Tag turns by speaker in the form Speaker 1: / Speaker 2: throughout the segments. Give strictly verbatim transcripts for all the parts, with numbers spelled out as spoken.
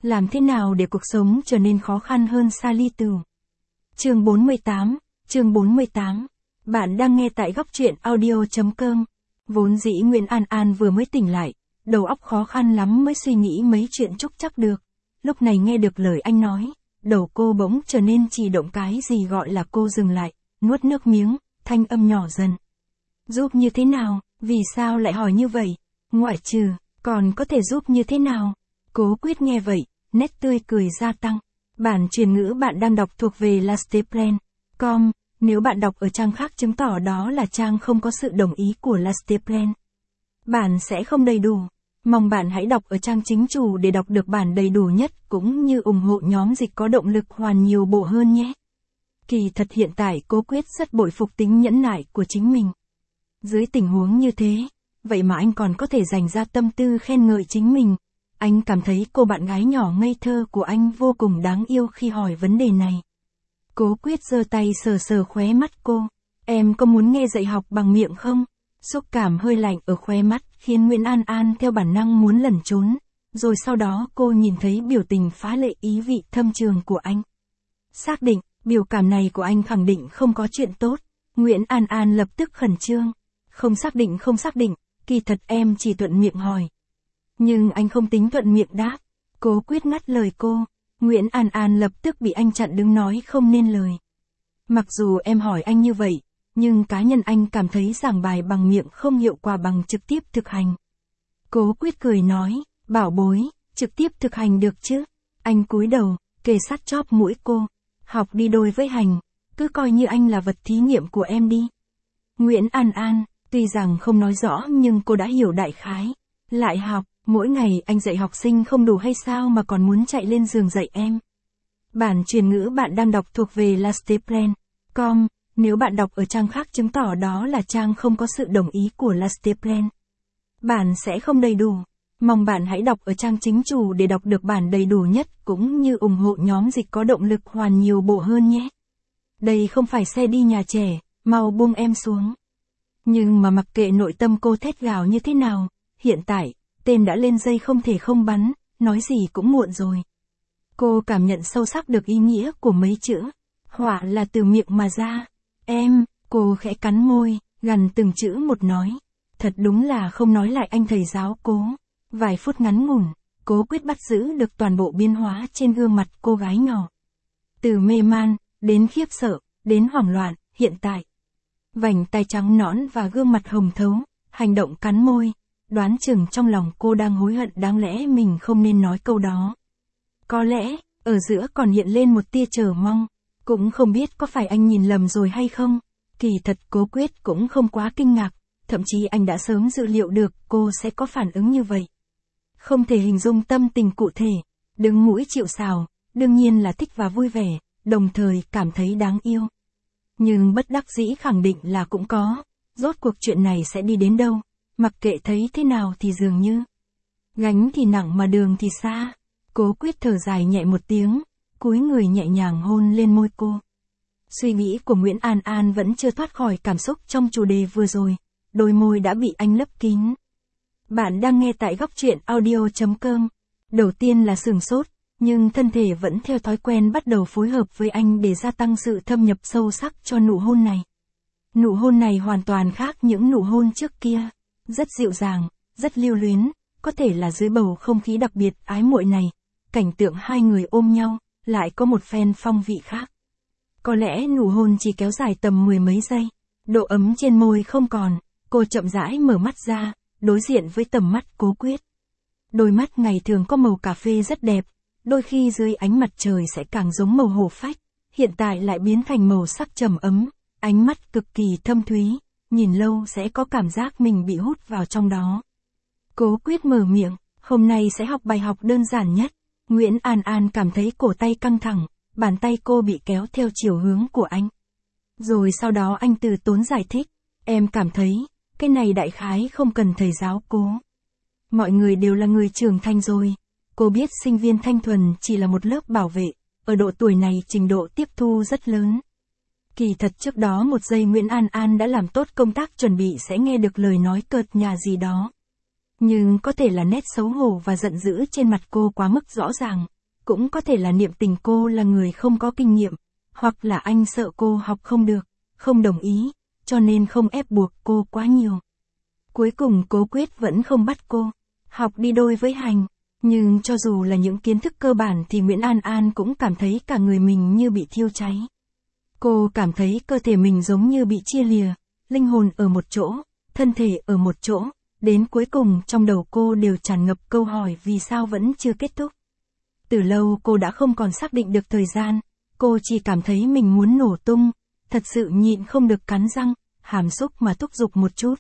Speaker 1: Làm thế nào để cuộc sống trở nên khó khăn hơn Sally Từ. Chương bốn mươi tám, chương bốn mươi tám. Bạn đang nghe tại góc truyện audio chấm com. Vốn dĩ Nguyễn An An vừa mới tỉnh lại, đầu óc khó khăn lắm mới suy nghĩ mấy chuyện trúc trắc được. Lúc này nghe được lời anh nói, đầu cô bỗng trở nên chỉ động, cái gì gọi là cô dừng lại, nuốt nước miếng, thanh âm nhỏ dần. Giúp như thế nào, vì sao lại hỏi như vậy? Ngoại trừ, còn có thể giúp như thế nào? Cố Quyết nghe vậy, nét tươi cười gia tăng. Bản truyền ngữ bạn đang đọc thuộc về lasteplan chấm com, nếu bạn đọc ở trang khác chứng tỏ đó là trang không có sự đồng ý của Lasteplan. Bản sẽ không đầy đủ. Mong bạn hãy đọc ở trang chính chủ để đọc được bản đầy đủ nhất, cũng như ủng hộ nhóm dịch có động lực hoàn nhiều bộ hơn nhé. Kỳ thật hiện tại Cố Quyết rất bội phục tính nhẫn nại của chính mình. Dưới tình huống như thế, vậy mà anh còn có thể dành ra tâm tư khen ngợi chính mình. Anh cảm thấy cô bạn gái nhỏ ngây thơ của anh vô cùng đáng yêu khi hỏi vấn đề này. Cố Quyết giơ tay sờ sờ khóe mắt cô. Em có muốn nghe dạy học bằng miệng không? Xúc cảm hơi lạnh ở khóe mắt khiến Nguyễn An An theo bản năng muốn lẩn trốn. Rồi sau đó cô nhìn thấy biểu tình phá lệ ý vị thâm trường của anh. Xác định, biểu cảm này của anh khẳng định không có chuyện tốt. Nguyễn An An lập tức khẩn trương. Không xác định không xác định, kỳ thật em chỉ thuận miệng hỏi. Nhưng anh không tính thuận miệng đáp. Cố Quyết ngắt lời cô. Nguyễn An An lập tức bị anh chặn đứng nói không nên lời. Mặc dù em hỏi anh như vậy, nhưng cá nhân anh cảm thấy giảng bài bằng miệng không hiệu quả bằng trực tiếp thực hành. Cố Quyết cười nói, bảo bối, trực tiếp thực hành được chứ. Anh cúi đầu, kề sát chóp mũi cô. Học đi đôi với hành, cứ coi như anh là vật thí nghiệm của em đi. Nguyễn An An, tuy rằng không nói rõ nhưng cô đã hiểu đại khái. Lại học, mỗi ngày anh dạy học sinh không đủ hay sao mà còn muốn chạy lên giường dạy em. Bản truyền ngữ bạn đang đọc thuộc về lasteplan chấm com, nếu bạn đọc ở trang khác chứng tỏ đó là trang không có sự đồng ý của Lasteplan. Bản sẽ không đầy đủ. Mong bạn hãy đọc ở trang chính chủ để đọc được bản đầy đủ nhất, cũng như ủng hộ nhóm dịch có động lực hoàn nhiều bộ hơn nhé. Đây không phải xe đi nhà trẻ, mau buông em xuống. Nhưng mà mặc kệ nội tâm cô thét gào như thế nào, hiện tại, tên đã lên dây không thể không bắn, nói gì cũng muộn rồi. Cô cảm nhận sâu sắc được ý nghĩa của mấy chữ. Họa là từ miệng mà ra. Em, cô khẽ cắn môi, gằn từng chữ một nói. Thật đúng là không nói lại anh thầy giáo Cố. Vài phút ngắn ngủn, Cố Quyết bắt giữ được toàn bộ biến hóa trên gương mặt cô gái nhỏ. Từ mê man, đến khiếp sợ, đến hoảng loạn, hiện tại. Vành tai trắng nõn và gương mặt hồng thấu, hành động cắn môi. Đoán chừng trong lòng cô đang hối hận đáng lẽ mình không nên nói câu đó. Có lẽ, ở giữa còn hiện lên một tia chờ mong. Cũng không biết có phải anh nhìn lầm rồi hay không. Kỳ thật Cố Quyết cũng không quá kinh ngạc. Thậm chí anh đã sớm dự liệu được cô sẽ có phản ứng như vậy. Không thể hình dung tâm tình cụ thể. Đứng mũi chịu sào, đương nhiên là thích và vui vẻ, đồng thời cảm thấy đáng yêu. Nhưng bất đắc dĩ khẳng định là cũng có. Rốt cuộc chuyện này sẽ đi đến đâu? Mặc kệ thấy thế nào thì dường như gánh thì nặng mà đường thì xa. Cố Quyết thở dài nhẹ một tiếng, cúi người nhẹ nhàng hôn lên môi cô. Suy nghĩ của Nguyễn An An vẫn chưa thoát khỏi cảm xúc trong chủ đề vừa rồi, đôi môi đã bị anh lấp kín. Bạn đang nghe tại góc truyện audio chấm com. Đầu tiên là sửng sốt, nhưng thân thể vẫn theo thói quen bắt đầu phối hợp với anh để gia tăng sự thâm nhập sâu sắc cho nụ hôn này. Nụ hôn này hoàn toàn khác những nụ hôn trước kia. Rất dịu dàng, rất lưu luyến, có thể là dưới bầu không khí đặc biệt ái muội này, cảnh tượng hai người ôm nhau, lại có một phen phong vị khác. Có lẽ nụ hôn chỉ kéo dài tầm mười mấy giây, độ ấm trên môi không còn, cô chậm rãi mở mắt ra, đối diện với tầm mắt Cố Quyết. Đôi mắt ngày thường có màu cà phê rất đẹp, đôi khi dưới ánh mặt trời sẽ càng giống màu hổ phách, hiện tại lại biến thành màu sắc trầm ấm, ánh mắt cực kỳ thâm thúy. Nhìn lâu sẽ có cảm giác mình bị hút vào trong đó. Cố Quyết mở miệng, hôm nay sẽ học bài học đơn giản nhất. Nguyễn An An cảm thấy cổ tay căng thẳng, bàn tay cô bị kéo theo chiều hướng của anh. Rồi sau đó anh từ tốn giải thích, em cảm thấy, cái này đại khái không cần thầy giáo Cố. Mọi người đều là người trưởng thành rồi. Cô biết sinh viên thanh thuần chỉ là một lớp bảo vệ, ở độ tuổi này trình độ tiếp thu rất lớn. Kỳ thật trước đó một giây Nguyễn An An đã làm tốt công tác chuẩn bị sẽ nghe được lời nói cợt nhả gì đó. Nhưng có thể là nét xấu hổ và giận dữ trên mặt cô quá mức rõ ràng, cũng có thể là niệm tình cô là người không có kinh nghiệm, hoặc là anh sợ cô học không được, không đồng ý, cho nên không ép buộc cô quá nhiều. Cuối cùng Cố Quyết vẫn không bắt cô học đi đôi với hành, nhưng cho dù là những kiến thức cơ bản thì Nguyễn An An cũng cảm thấy cả người mình như bị thiêu cháy. Cô cảm thấy cơ thể mình giống như bị chia lìa, linh hồn ở một chỗ, thân thể ở một chỗ, đến cuối cùng trong đầu cô đều tràn ngập câu hỏi vì sao vẫn chưa kết thúc. Từ lâu cô đã không còn xác định được thời gian, cô chỉ cảm thấy mình muốn nổ tung, thật sự nhịn không được cắn răng, hàm xúc mà thúc giục một chút.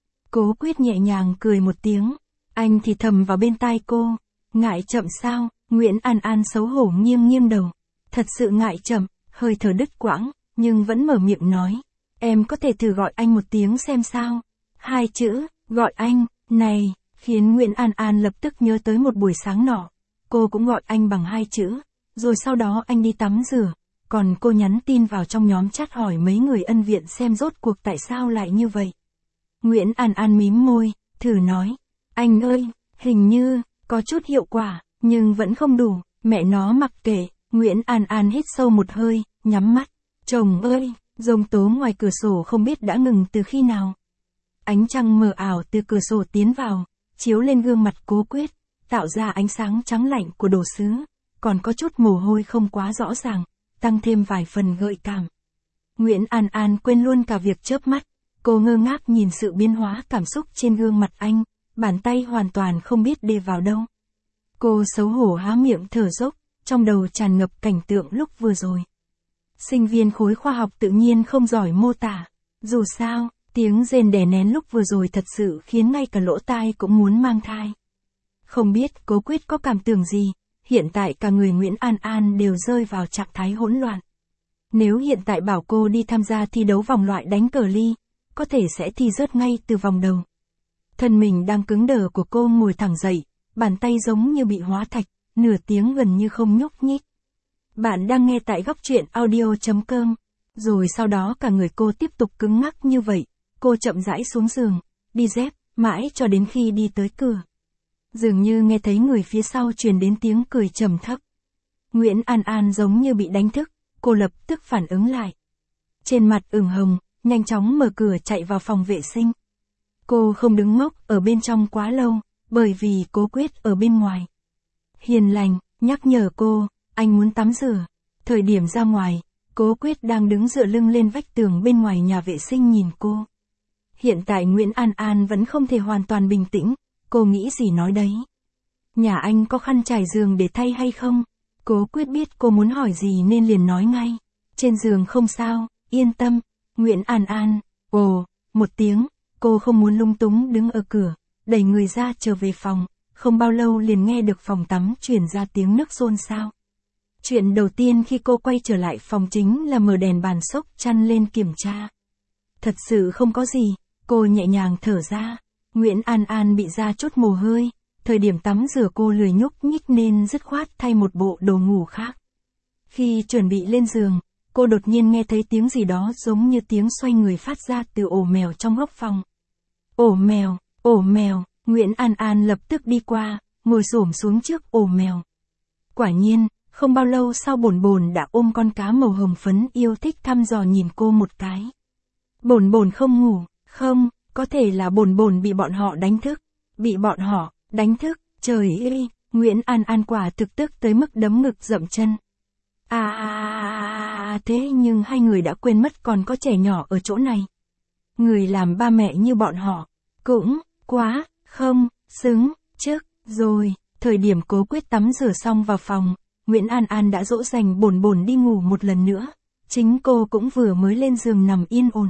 Speaker 1: Cố Quyết nhẹ nhàng cười một tiếng, anh thì thầm vào bên tai cô, ngại chậm sao? Nguyễn An An xấu hổ nghiêng nghiêng đầu, thật sự ngại chậm, hơi thở đứt quãng, nhưng vẫn mở miệng nói, em có thể thử gọi anh một tiếng xem sao? Hai chữ, gọi anh, này, khiến Nguyễn An An lập tức nhớ tới một buổi sáng nọ, cô cũng gọi anh bằng hai chữ, rồi sau đó anh đi tắm rửa, còn cô nhắn tin vào trong nhóm chat hỏi mấy người ân viện xem rốt cuộc tại sao lại như vậy. Nguyễn An An mím môi, thử nói, anh ơi, hình như, có chút hiệu quả, nhưng vẫn không đủ, mẹ nó mặc kệ. Nguyễn An An hít sâu một hơi, nhắm mắt, chồng ơi, giông tố ngoài cửa sổ không biết đã ngừng từ khi nào. Ánh trăng mờ ảo từ cửa sổ tiến vào, chiếu lên gương mặt Cố Quyết, tạo ra ánh sáng trắng lạnh của đồ sứ, còn có chút mồ hôi không quá rõ ràng, tăng thêm vài phần gợi cảm. Nguyễn An An quên luôn cả việc chớp mắt, cô ngơ ngác nhìn sự biến hóa cảm xúc trên gương mặt anh, bàn tay hoàn toàn không biết đê vào đâu. Cô xấu hổ há miệng thở dốc, trong đầu tràn ngập cảnh tượng lúc vừa rồi. Sinh viên khối khoa học tự nhiên không giỏi mô tả, dù sao, tiếng rên đè nén lúc vừa rồi thật sự khiến ngay cả lỗ tai cũng muốn mang thai. Không biết Cố Quyết có cảm tưởng gì, hiện tại cả người Nguyễn An An đều rơi vào trạng thái hỗn loạn. Nếu hiện tại bảo cô đi tham gia thi đấu vòng loại đánh cờ ly, có thể sẽ thi rớt ngay từ vòng đầu. Thân mình đang cứng đờ của cô ngồi thẳng dậy, bàn tay giống như bị hóa thạch, nửa tiếng gần như không nhúc nhích. Bạn đang nghe tại góc truyện audio chấm com. Rồi sau đó cả người cô tiếp tục cứng ngắc như vậy, cô chậm rãi xuống giường, đi dép, mãi cho đến khi đi tới cửa. Dường như nghe thấy người phía sau truyền đến tiếng cười trầm thấp. Nguyễn An An giống như bị đánh thức, cô lập tức phản ứng lại. Trên mặt ửng hồng, nhanh chóng mở cửa chạy vào phòng vệ sinh. Cô không đứng ngốc ở bên trong quá lâu, bởi vì Cố Quyết ở bên ngoài. Hiền lành, nhắc nhở cô, anh muốn tắm rửa. Thời điểm ra ngoài, Cố Quyết đang đứng dựa lưng lên vách tường bên ngoài nhà vệ sinh nhìn cô. Hiện tại Nguyễn An An vẫn không thể hoàn toàn bình tĩnh, cô nghĩ gì nói đấy. Nhà anh có khăn trải giường để thay hay không? Cố Quyết biết cô muốn hỏi gì nên liền nói ngay. Trên giường không sao, yên tâm. Nguyễn An An, ồ, một tiếng, cô không muốn lung túng đứng ở cửa, đẩy người ra trở về phòng, không bao lâu liền nghe được phòng tắm truyền ra tiếng nước xôn xao. Chuyện đầu tiên khi cô quay trở lại phòng chính là mở đèn bàn xốc chăn lên kiểm tra. Thật sự không có gì, cô nhẹ nhàng thở ra. Nguyễn An An bị ra chút mồ hôi, thời điểm tắm rửa cô lười nhúc nhích nên dứt khoát thay một bộ đồ ngủ khác. Khi chuẩn bị lên giường, cô đột nhiên nghe thấy tiếng gì đó giống như tiếng xoay người phát ra từ ổ mèo trong góc phòng. Ổ mèo, ổ mèo, Nguyễn An An lập tức đi qua, ngồi xổm xuống trước ổ mèo. Quả nhiên, không bao lâu sau Bồn Bồn đã ôm con cá màu hồng phấn yêu thích thăm dò nhìn cô một cái. Bồn Bồn không ngủ, không, có thể là Bồn Bồn bị bọn họ đánh thức. Bị bọn họ đánh thức, trời ơi, Nguyễn An An quả thực tức tới mức đấm ngực dậm chân. À, à, à, à thế nhưng hai người đã quên mất còn có trẻ nhỏ ở chỗ này. Người làm ba mẹ như bọn họ, cũng, quá, không, xứng, trước, rồi, thời điểm Cố Quyết tắm rửa xong vào phòng, Nguyễn An An đã dỗ dành Bồn Bồn đi ngủ một lần nữa, chính cô cũng vừa mới lên giường nằm yên ổn.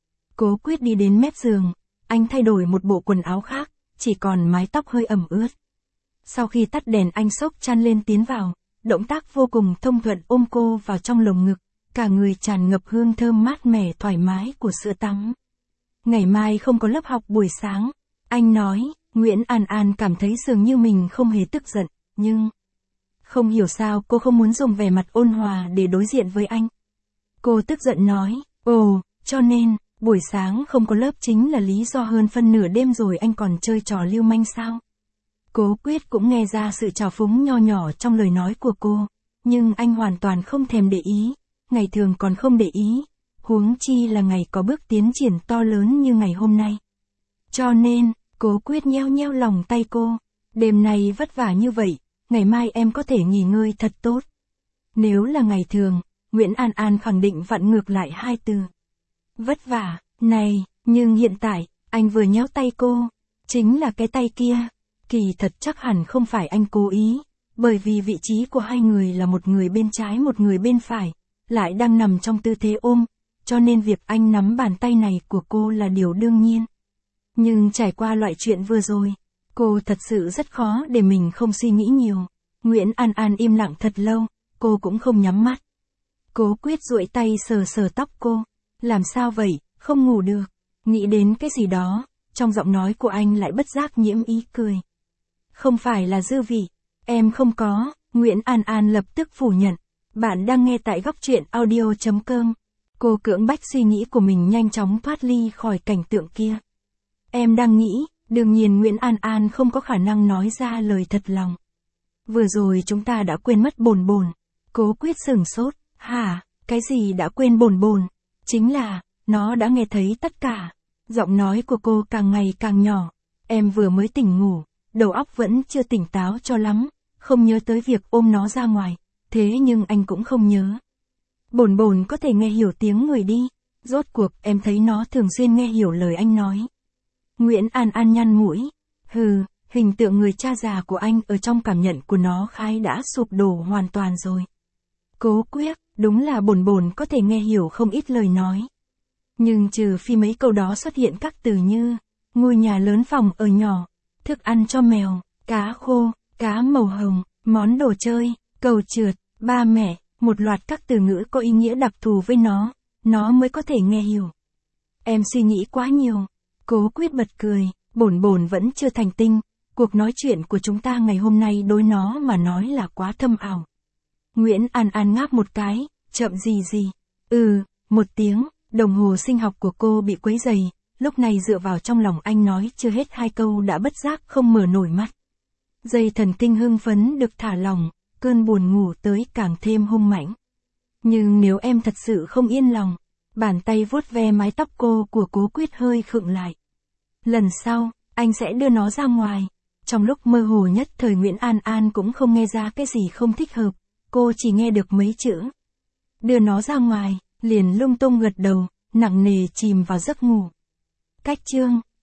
Speaker 1: Cố Quyết đi đến mép giường, anh thay đổi một bộ quần áo khác, chỉ còn mái tóc hơi ẩm ướt. Sau khi tắt đèn anh xốc chăn lên tiến vào, động tác vô cùng thông thuận ôm cô vào trong lồng ngực, cả người tràn ngập hương thơm mát mẻ thoải mái của sữa tắm. Ngày mai không có lớp học buổi sáng, anh nói. Nguyễn An An cảm thấy dường như mình không hề tức giận, nhưng không hiểu sao cô không muốn dùng vẻ mặt ôn hòa để đối diện với anh. Cô tức giận nói, ồ, cho nên, buổi sáng không có lớp chính là lý do hơn phân nửa đêm rồi anh còn chơi trò lưu manh sao? Cố Quyết cũng nghe ra sự trào phúng nho nhỏ trong lời nói của cô, nhưng anh hoàn toàn không thèm để ý, ngày thường còn không để ý, huống chi là ngày có bước tiến triển to lớn như ngày hôm nay. Cho nên, Cố Quyết nheo nheo lòng tay cô, đêm nay vất vả như vậy, ngày mai em có thể nghỉ ngơi thật tốt. Nếu là ngày thường, Nguyễn An An khẳng định vặn ngược lại hai từ. Vất vả, này, nhưng hiện tại, anh vừa nhéo tay cô, chính là cái tay kia. Kỳ thật chắc hẳn không phải anh cố ý, bởi vì vị trí của hai người là một người bên trái một người bên phải, lại đang nằm trong tư thế ôm, cho nên việc anh nắm bàn tay này của cô là điều đương nhiên. Nhưng trải qua loại chuyện vừa rồi, cô thật sự rất khó để mình không suy nghĩ nhiều. Nguyễn An An im lặng thật lâu, cô cũng không nhắm mắt. Cố Quyết duỗi tay sờ sờ tóc cô. Làm sao vậy, không ngủ được? Nghĩ đến cái gì đó, trong giọng nói của anh lại bất giác nhiễm ý cười. Không phải là dư vị, em không có, Nguyễn An An lập tức phủ nhận. Bạn đang nghe tại góc truyện audio chấm com. Cô cưỡng bách suy nghĩ của mình nhanh chóng thoát ly khỏi cảnh tượng kia. Em đang nghĩ, đương nhiên Nguyễn An An không có khả năng nói ra lời thật lòng. Vừa rồi chúng ta đã quên mất Bồn Bồn. Cố Quyết sửng sốt, hả, cái gì đã quên Bồn Bồn? Chính là, nó đã nghe thấy tất cả. Giọng nói của cô càng ngày càng nhỏ. Em vừa mới tỉnh ngủ, đầu óc vẫn chưa tỉnh táo cho lắm, không nhớ tới việc ôm nó ra ngoài. Thế nhưng anh cũng không nhớ. Bồn Bồn có thể nghe hiểu tiếng người đi. Rốt cuộc em thấy nó thường xuyên nghe hiểu lời anh nói. Nguyễn An An nhăn mũi. Hừ, hình tượng người cha già của anh ở trong cảm nhận của nó khai đã sụp đổ hoàn toàn rồi. Cố Quyết, đúng là Bồn Bồn có thể nghe hiểu không ít lời nói. Nhưng trừ phi mấy câu đó xuất hiện các từ như ngôi nhà lớn phòng ở nhỏ, thức ăn cho mèo, cá khô, cá màu hồng, món đồ chơi, cầu trượt, ba mẹ, một loạt các từ ngữ có ý nghĩa đặc thù với nó, nó mới có thể nghe hiểu. Em suy nghĩ quá nhiều. Cố Quyết bật cười, Bồn Bồn vẫn chưa thành tinh, cuộc nói chuyện của chúng ta ngày hôm nay đối nó mà nói là quá thâm ảo. Nguyễn An An ngáp một cái, chậm gì gì. Ừ, một tiếng, đồng hồ sinh học của cô bị quấy rầy, lúc này dựa vào trong lòng anh nói chưa hết hai câu đã bất giác không mở nổi mắt. Dây thần kinh hưng phấn được thả lỏng, cơn buồn ngủ tới càng thêm hung mãnh. Nhưng nếu em thật sự không yên lòng, bàn tay vuốt ve mái tóc cô của Cố Quyết hơi khựng lại. Lần sau, anh sẽ đưa nó ra ngoài. Trong lúc mơ hồ nhất thời Nguyễn An An cũng không nghe ra cái gì không thích hợp, cô chỉ nghe được mấy chữ. Đưa nó ra ngoài, liền lung tung gật đầu, nặng nề chìm vào giấc ngủ. Cách chương